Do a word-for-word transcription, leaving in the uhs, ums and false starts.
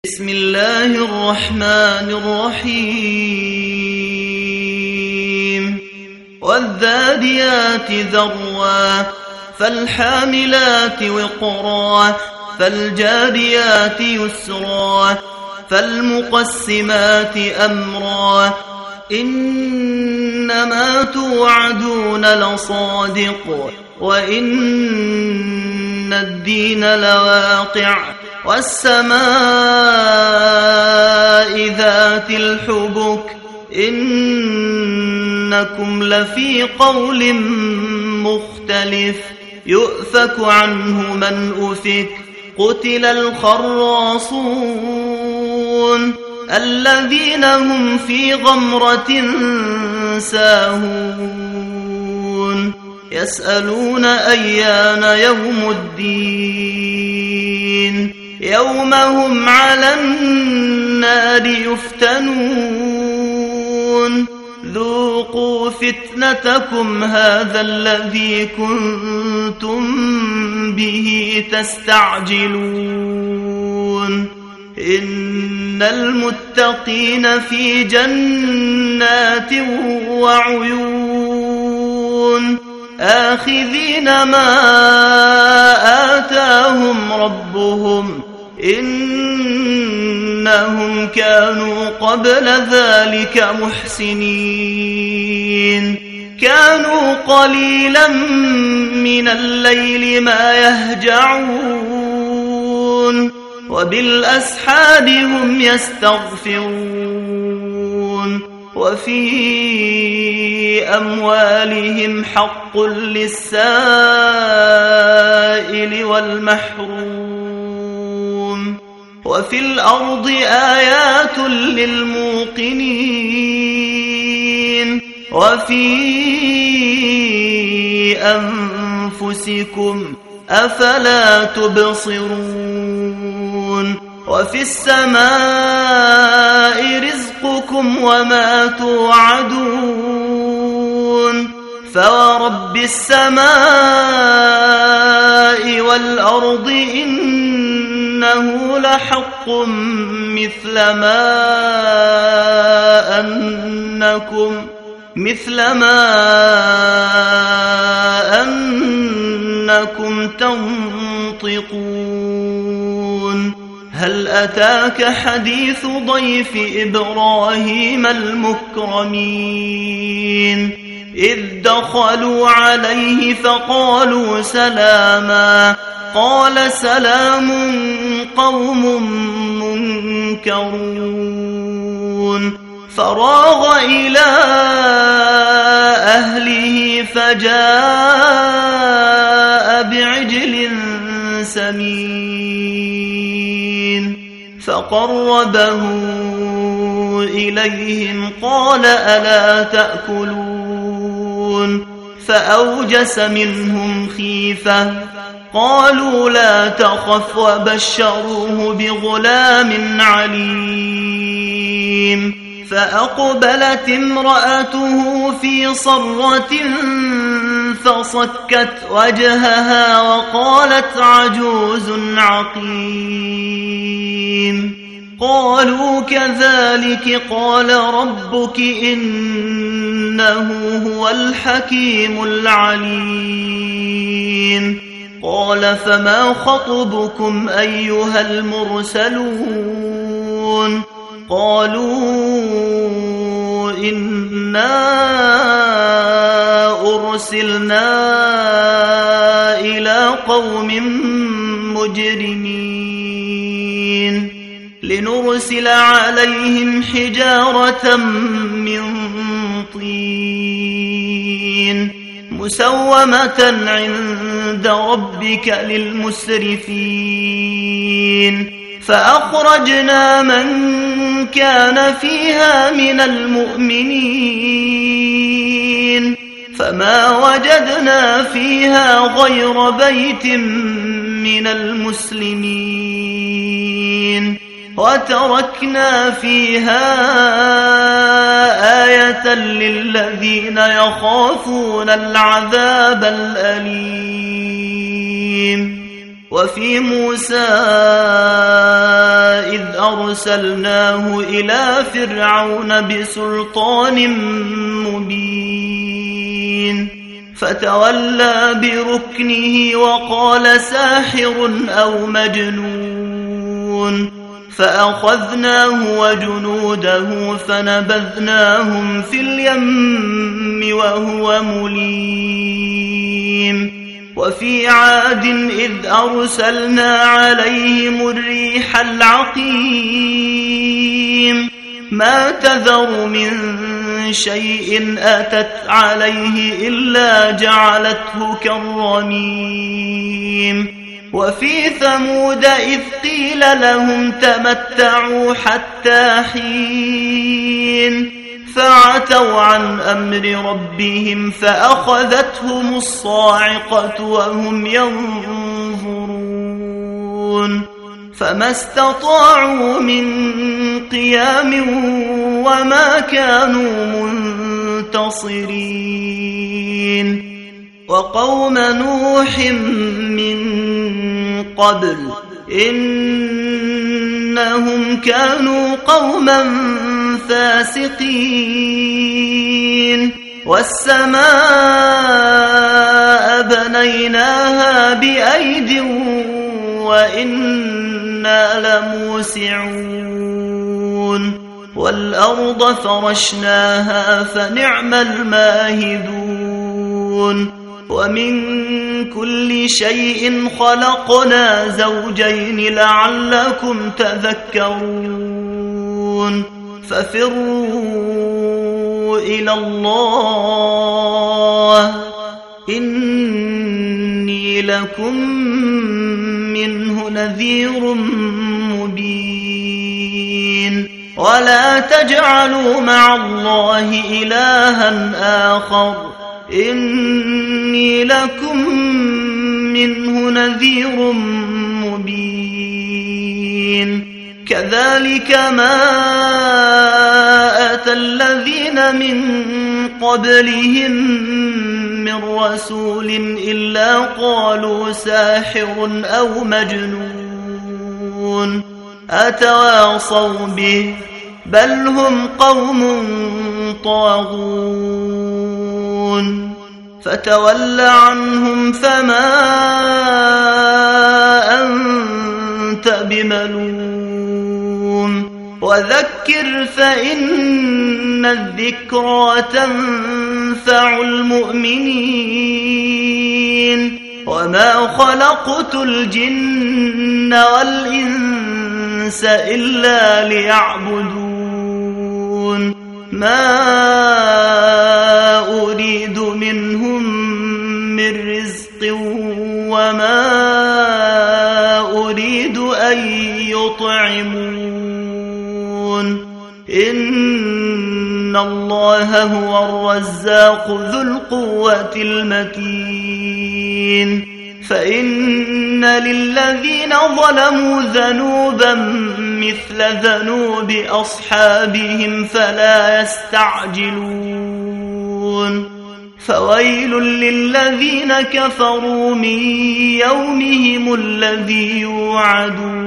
بسم الله الرحمن الرحيم والذاريات ذروا فالحاملات وقرا فالجاريات يسرا فالمقسمات أمرا إنما توعدون لصادق وإن الدين لواقع والسماء ذات الحبك إنكم لفي قول مختلف يؤفك عنه من أفك قتل الخراصون الذين هم في غمرة ساهون يسألون أيان يوم الدين يوم هم على النار يفتنون ذوقوا فتنتكم هذا الذي كنتم به تستعجلون إن المتقين في جنات وعيون آخذين ما آتاهم ربهم إنهم كانوا قبل ذلك محسنين كانوا قليلا من الليل ما يهجعون وبالأسحار هم يستغفرون وفي أموالهم حق للسائل والمحروم وفي الأرض آيات للموقنين وفي أنفسكم أفلا تبصرون وفي السماء رزقكم وما توعدون فورب السماء والأرض إنه لحق مثل ما أنكم مثل ما أنكم تنطقون هل أتاك حديث ضيف إبراهيم المكرمين إذ دخلوا عليه فقالوا سلاما قال سلام قوم منكرون فراغ إلى أهله فجاء بعجل سمين فقربه إليهم قال ألا تأكلون فأوجس منهم خيفة قالوا لا تخف وبشروه بغلام عليم فأقبلت امرأته في صرة فصكت وجهها وقالت عجوز عقيم قالوا كذلك قال ربك إنه هو الحكيم العليم قال فما خطبكم أيها المرسلون قالوا إنا أرسلنا إلى قوم مجرمين لنرسل عليهم حجارة من طين مسومة عند ربك للمسرفين فأخرجنا من كان فيها من المؤمنين فما وجدنا فيها غير بيت من المسلمين وتركنا فيها آية للذين يخافون العذاب الأليم وفي موسى إذ أرسلناه إلى فرعون بسلطان مبين فتولى بركنه وقال ساحر أو مجنون فأخذناه وجنوده فنبذناهم في اليم وهو مليم وفي عاد إذ أرسلنا عليهم الريح العقيم ما تذر من شيء أتت عليه إلا جعلته كالرميم وفي ثمود إذ قيل لهم تمتعوا حتى حين فعتوا عن أمر ربهم فأخذتهم الصاعقة وهم ينظرون فما استطاعوا من قيام وما كانوا منتصرين وقوم نوح من قبل إنهم كانوا قوما فاسقين والسماء بنيناها بأيد وإنا لموسعون والأرض فرشناها فنعم الماهدون ومن كل شيء خلقنا زوجين لعلكم تذكرون ففروا إلى الله إني لكم منه نذير مبين ولا تجعلوا مع الله إلها آخر إني لكم منه نذير مبين كذلك ما أتى الذين من قبلهم من رسول إلا قالوا ساحر أو مجنون أتواصوا به بل هم قوم طاغون فتول عنهم فما أنت بملوم وذكر فإن الذكرى تنفع المؤمنين وما خلقت الجن والإنس إلا ليعبدون ما أريد منهم من رزق وما أريد أن يطعمون إن الله هو الرزاق ذو القوة المتين فإن للذين ظلموا ذنوبا مثل ذنوب أصحابهم فلا يستعجلون فويل للذين كفروا من يومهم الذي يوعدون